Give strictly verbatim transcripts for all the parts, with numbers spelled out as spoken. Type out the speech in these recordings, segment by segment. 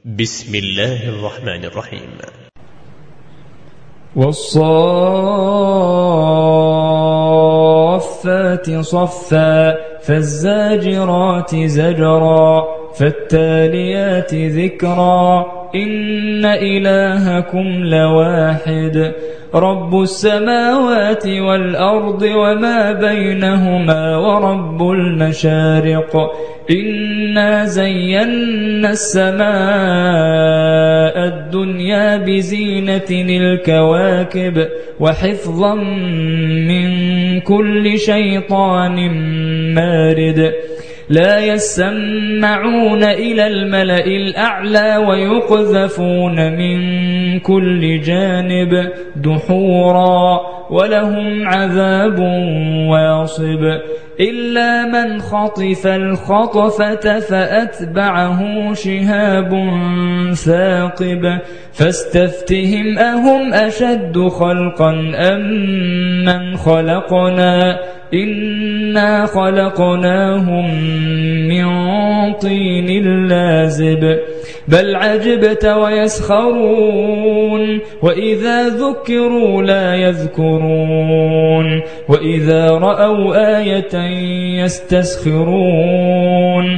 بسم الله الرحمن الرحيم. والصافات صفا فالزاجرات زجرا فالتاليات ذكرا إن إلهكم لواحد رب السماوات والأرض وما بينهما ورب المشارق إنا زينا السماء الدنيا بزينة الكواكب وحفظا من كل شيطان مارد لا يسمعون إلى الملأ الأعلى ويقذفون من كل جانب دحورا ولهم عذاب واصب إلا من خطف الخطفة فأتبعه شهاب ثاقب فاستفتهم أهم أشد خلقا أم من خلقنا إنا خلقناهم من طين لازب بل عجبت ويسخرون وإذا ذكروا لا يذكرون وإذا رأوا آية يستسخرون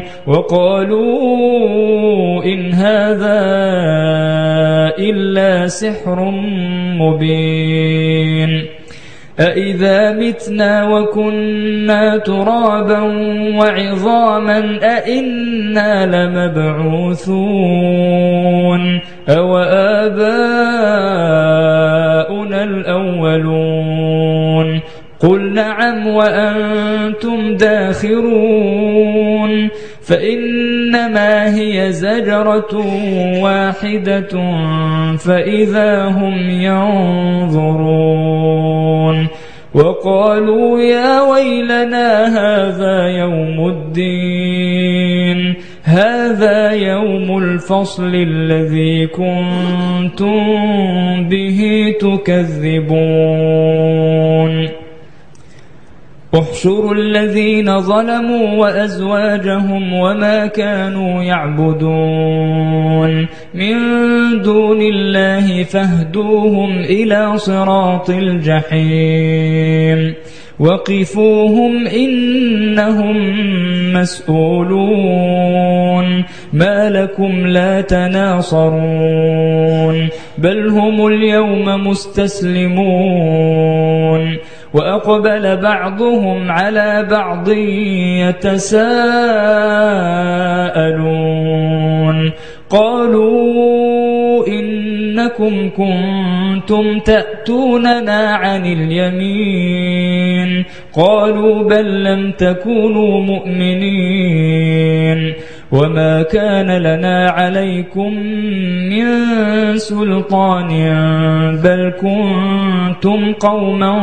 وقالوا إن هذا إلا سحر مبين أإذا متنا وكنا ترابا وعظاما أإنا لمبعوثون أو آباؤنا الأولون قل نعم وأنتم داخرون فإنما هي زجرة واحدة فإذا هم ينظرون وقالوا يا ويلنا هذا يوم الدين هذا يوم الفصل الذي كنتم به تكذبون احشروا الذين ظلموا وأزواجهم وما كانوا يعبدون من دون الله فاهدوهم إلى صراط الجحيم وقفوهم إنهم مسؤولون ما لكم لا تناصرون بل هم اليوم مستسلمون وأقبل بعضهم على بعض يتساءلون قالوا إنكم كنتم تأتوننا عن اليمين قالوا بل لم تكونوا مؤمنين وما كان لنا عليكم من سلطان بل كنتم قوما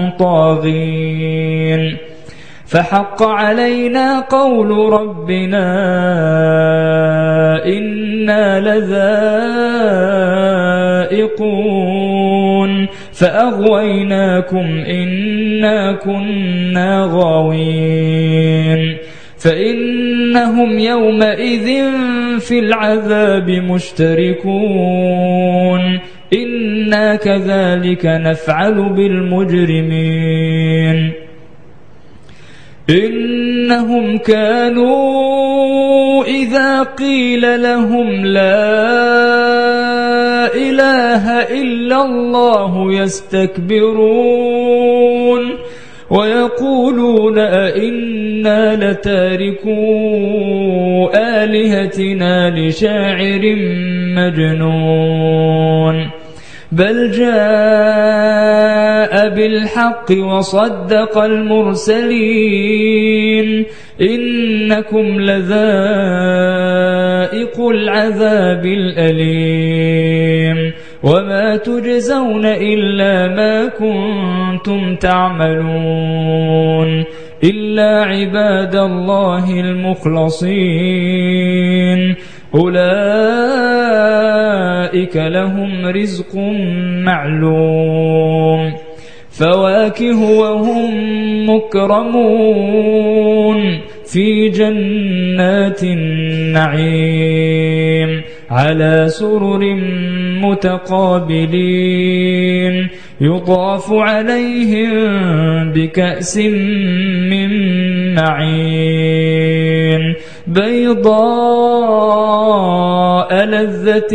طاغين فحق علينا قول ربنا إنا لذائقون فأغويناكم إنا كنا غاوين فإنهم يومئذ في العذاب مشتركون إنا كذلك نفعل بالمجرمين إنهم كانوا إذا قيل لهم لا إله إلا الله يستكبرون ويقولون أئنا لتاركو آلهتنا لشاعر مجنون بل جاء بالحق وصدق المرسلين إنكم لذائق العذاب الأليم وما تجزون إلا ما كنتم تعملون إلا عباد الله المخلصين أولئك لهم رزق معلوم فواكه وهم مكرمون في جنات النعيم على سرر متقابلين يطاف عليهم بكأس من معين بيضاء لذة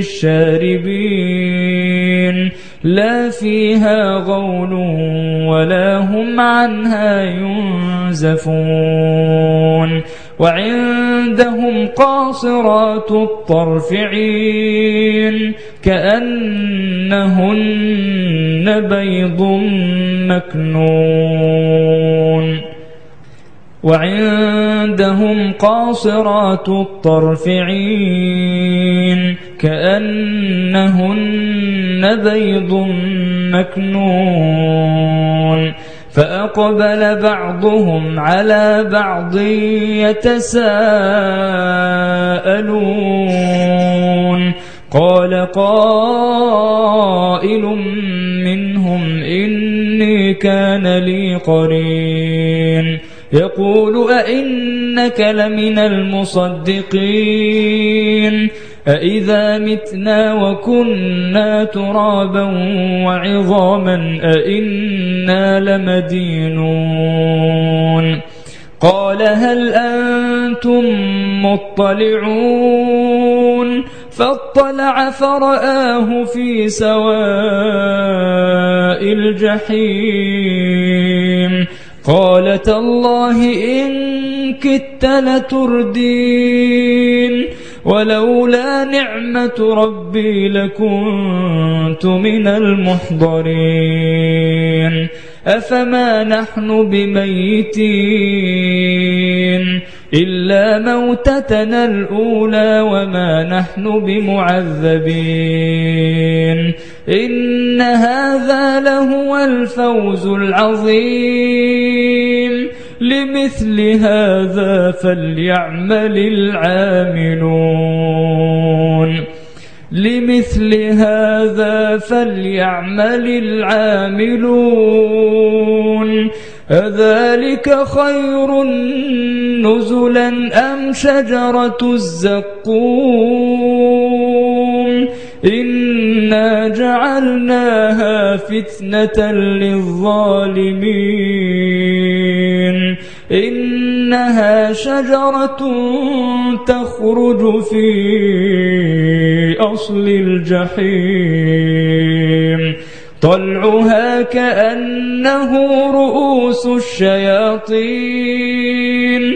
للشاربين لا فيها غول ولا هم عنها ينزفون وعندهم قاصرات الطرف عين كأنهن بيض مكنون وعندهم قاصرات الطرف عين كأنهن بيض مكنون فأقبل بعضهم على بعض يتساءلون قال قائل منهم إني كان لي قرين يقول أئنك لمن المصدقين أئذا متنا وكنا ترابا وعظاما أئنا لمدينون قال هل أنتم مطلعون فاطلع فرآه في سواء الجحيم قال تالله إن كدت لتردين ولولا نعمة ربي لكنت من المحضرين أفما نحن بميتين إلا موتتنا الأولى وما نحن بمعذبين إن هذا لهو الفوز العظيم لمثل هذا فليعمل العاملون لمثل هذا فليعمل العاملون أذلك خير نزلا أم شجرة الزقوم إنا جعلناها فتنة للظالمين إنها شجرة تخرج في أصل الجحيم طلعها كأنه رؤوس الشياطين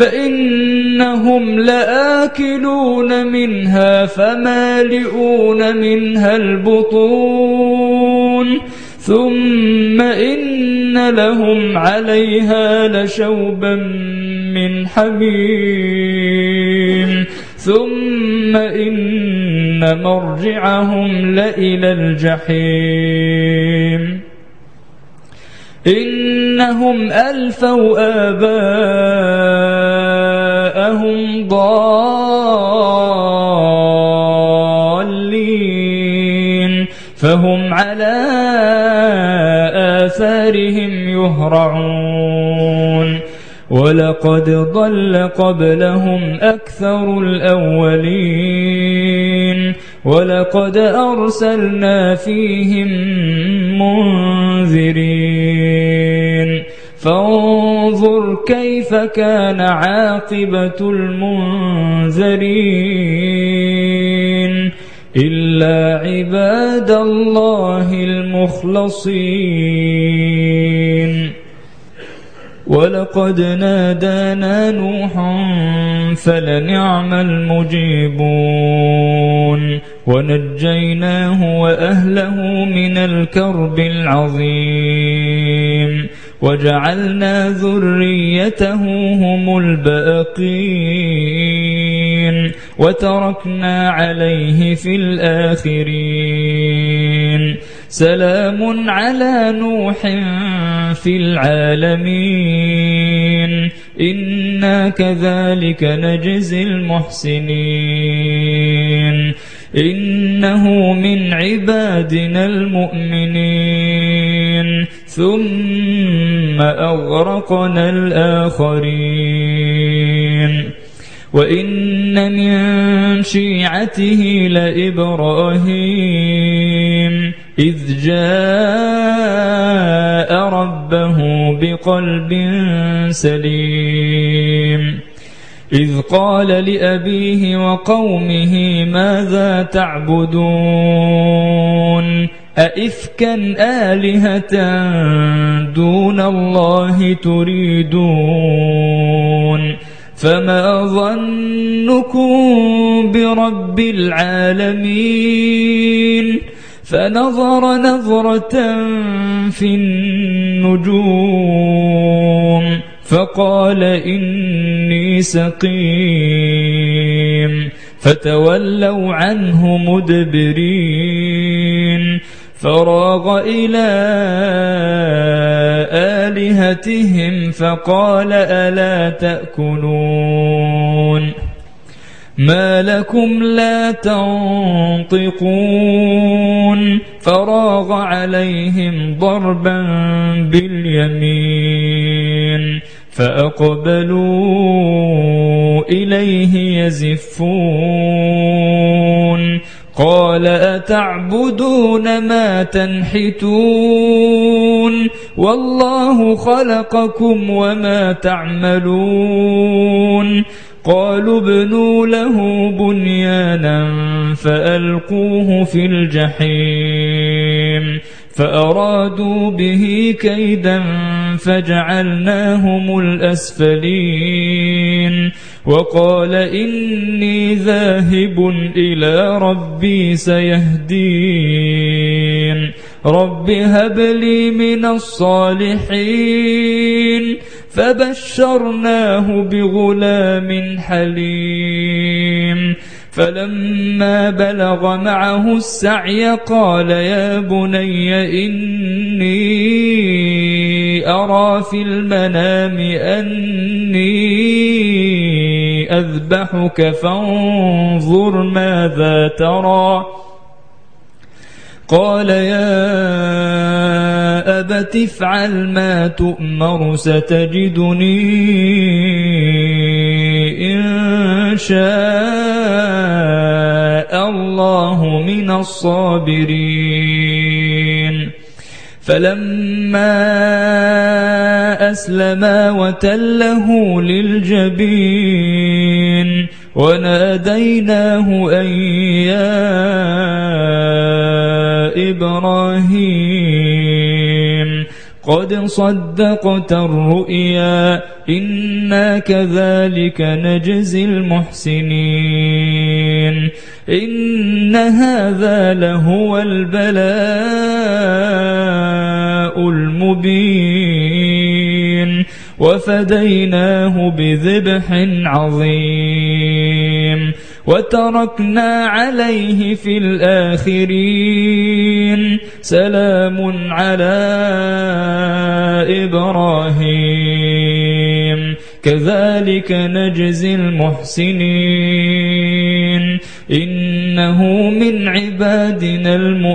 فإنهم لآكلون منها فمالئون منها البطون ثم إن لهم عليها لشوبا من حميم ثم إن مرجعهم لإلى الجحيم إنهم ألفوا آباءهم ضالين فهم على آثارهم يهرعون ولقد ضل قبلهم أكثر الأولين ولقد أرسلنا فيهم منذرين فانظر كيف كان عاقبة المنذرين إلا عباد الله المخلصين ولقد نادانا نوح فلنعم المجيبون ونجيناه وأهله من الكرب العظيم وجعلنا ذريته هم الباقين وتركنا عليه في الآخرين سلام على نوح في العالمين إنا كذلك نجزي المحسنين إنه من عبادنا المؤمنين ثم أغرقنا الآخرين وإن من شيعته لإبراهيم إذ جاء ربه بقلب سليم إذ قال لأبيه وقومه ماذا تعبدون أئفكا آلهة دون الله تريدون فما ظنكم برب العالمين فنظر نظرة في النجوم فقال إني سقيم فتولوا عنه مدبرين فراغ إلى آلهتهم فقال ألا تأكلون ما لكم لا تنطقون فراغ عليهم ضربا باليمين فأقبلوا إليه يزفون قال أتعبدون ما تنحتون والله خلقكم وما تعملون قالوا ابنوا له بنيانا فألقوه في الجحيم فأرادوا به كيدا فجعلناهم الأسفلين وقال إني ذاهب إلى ربي سيهدين رب هب لي من الصالحين فبشرناه بغلام حليم فلما بلغ معه السعي قال يا بني إني أرى في المنام أني أذبحك فانظر ماذا ترى قال يا أبت افعل ما تؤمر ستجدني إن شاء الله من الصابرين فلما أسلما وتله للجبين وناديناه أن يا إبراهيم قد صدقت الرؤيا إنا كذلك نجزي المحسنين إن هذا لهو البلاء المبين وفديناه بذبح عظيم وتركنا عليه في الآخرين سلام على إبراهيم كذلك نجزي المحسنين إنه من عبادنا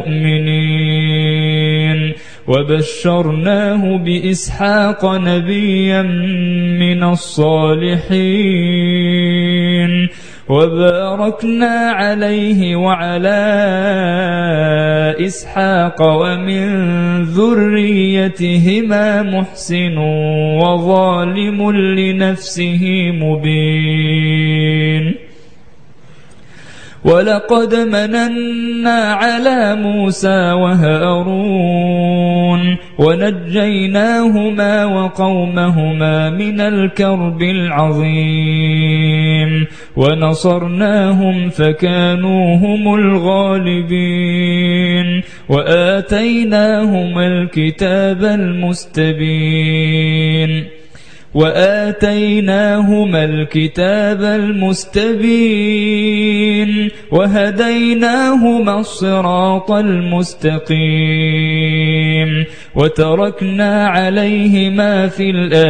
المؤمنين وبشرناه بإسحاق نبيا من الصالحين وباركنا عليه وعلى إسحاق ومن ذريتهما محسن وظالم لنفسه مبين ولقد مننا على موسى وهارون ونجيناهما وقومهما من الكرب العظيم ونصرناهم فكانوا هم الغالبين وآتيناهما الكتاب المستبين وآتيناهما الكتاب المستبين وهديناهما الصراط المستقيم وتركنا عليهما في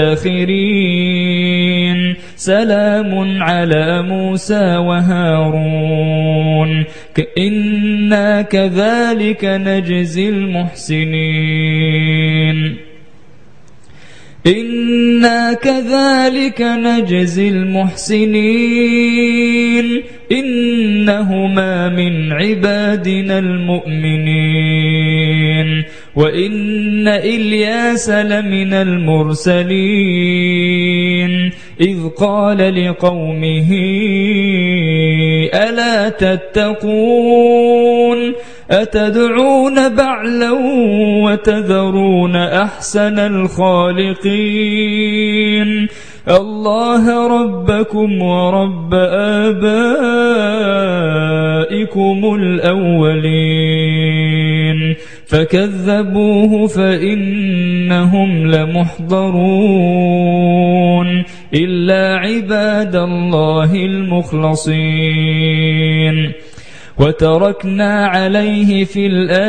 الآخرين سلام على موسى وهارون إنا كذلك نجزي المحسنين إن إنا كذلك نجزي المحسنين إنهما من عبادنا المؤمنين وإن إلياس لمن المرسلين إذ قال لقومه ألا تتقون أتدعون بعلا وتذرون أحسن الخالقين الله ربكم ورب آبائكم الأولين فكذبوه فإنهم لمحضرون إلا عباد الله المخلصين وتركنا عليه في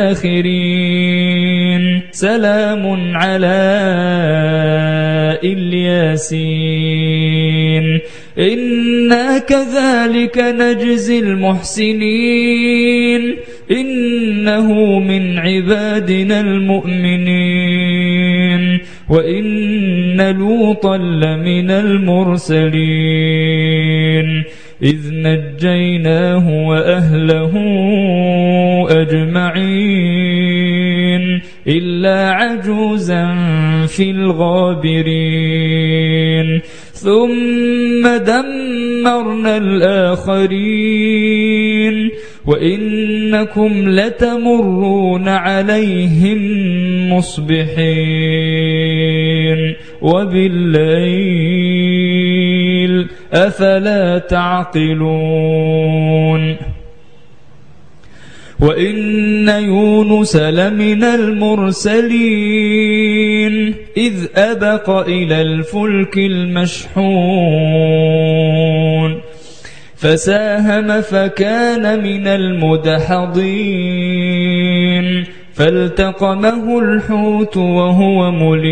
الآخرين سلام على الياسين إنا كذلك نجزي المحسنين إنه من عبادنا المؤمنين وإن لوطا لمن المرسلين إذ نجيناه وأهله أجمعين إلا عجوزا في الغابرين ثم دمرنا الآخرين وإنكم لتمرون عليهم مصبحين وبالليل أفلا تعقلون وإن يونس لمن المرسلين إذ أبق إلى الفلك المشحون فساهم فكان من المدحضين فالتقمه الحوت وهو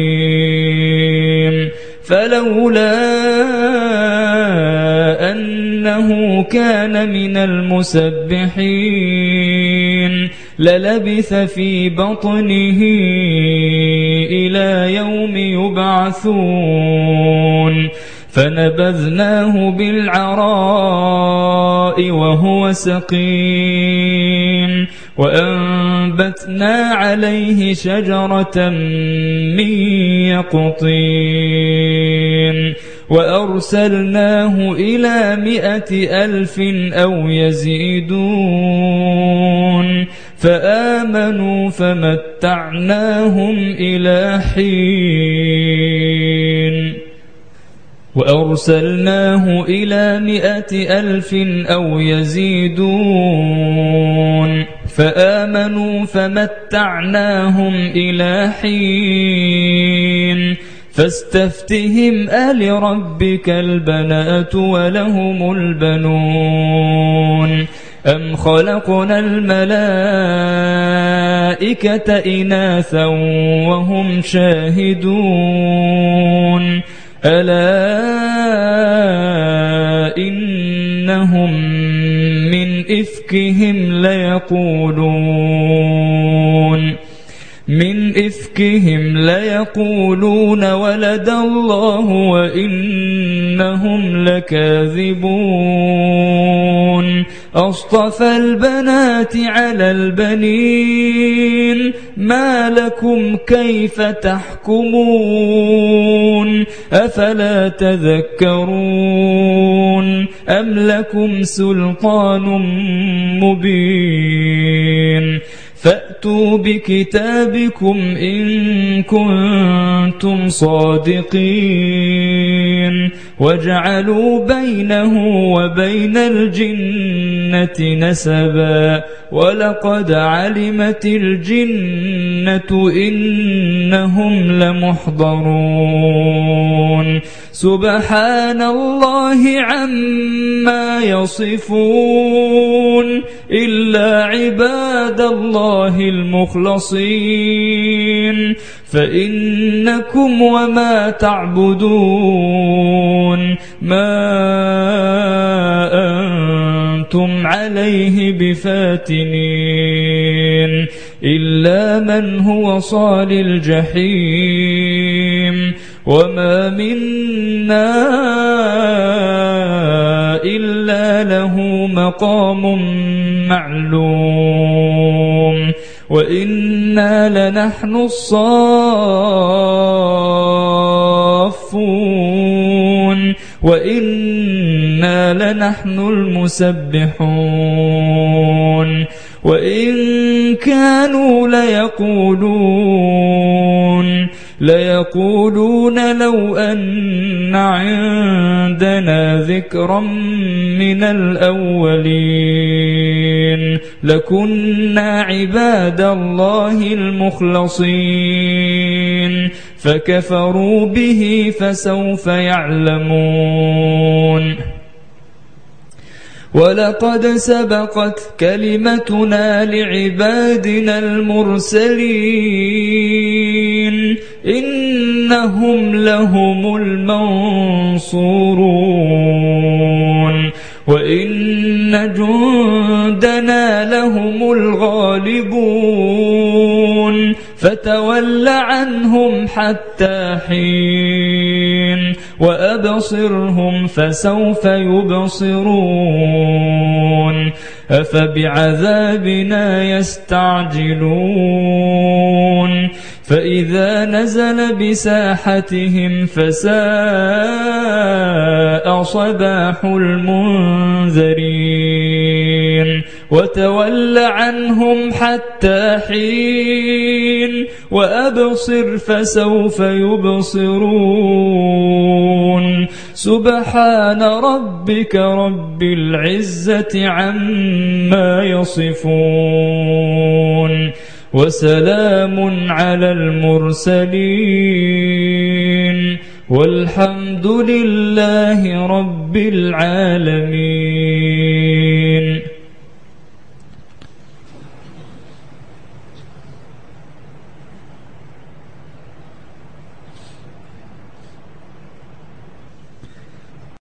مليم فلولا أنه كان من المسبحين للبث في بطنه إلى يوم يبعثون فنبذناه بالعراء وهو سقيم وأنبتنا عليه شجرة من يقطين وأرسلناه إلى مائة ألف أو يزيدون فآمنوا فمتعناهم إلى حين وأرسلناه إلى مائة ألف أو يزيدون فآمنوا فمتعناهم إلى حين فاستفتهم ألربك البنات ولهم البنون أم خلقنا الملائكة إناثا وهم شاهدون ألا إنهم من إفكهم ليقولون من إفكهم ليقولون ولد الله وإنهم لكاذبون أصطفى البنات على البنين ما لكم كيف تحكمون أفلا تذكرون أم لكم سلطان مبين فأتوا بكتابكم إن كنتم صادقين وجعلوا بينه وبين الجنة نسبا ولقد علمت الجنة إنهم لمحضرون سبحان الله عما يصفون إلا عباد الله المخلصين فإنكم وما تعبدون ما أنتم عليه بفاتنين إلا من هو صال الجحيم وما منا إلا له مقام معلوم وإنا لنحن الصافون وإنا لنحن المسبحون وإن كانوا ليقولون ليقولون لو أن عندنا ذكرا من الأولين لكنا عباد الله المخلصين فكفروا به فسوف يعلمون ولقد سبقت كلمتنا لعبادنا المرسلين إنهم لهم المنصورون وإن جندنا لهم الغالبون فتول عنهم حتى حين وأبصرهم فسوف يبصرون أفبعذابنا يستعجلون فإذا نزل بساحتهم فساء صباح المنذرين وتول عنهم حتى حين وأبصر فسوف يبصرون سبحان ربك رب العزة عما يصفون وسلام على المرسلين والحمد لله رب العالمين.